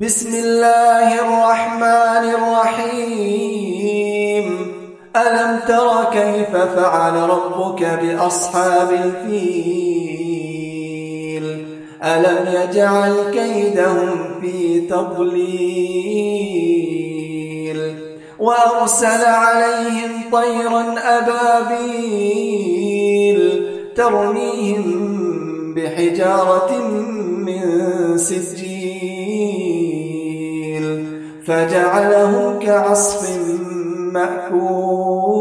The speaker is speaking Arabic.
بسم الله الرحمن الرحيم. ألم تر كيف فعل ربك بأصحاب الفيل؟ ألم يجعل كيدهم في تضليل وأرسل عليهم طيرا أبابيل ترميهم بحجارة من سجيل فجعلهم كعصف مأكول.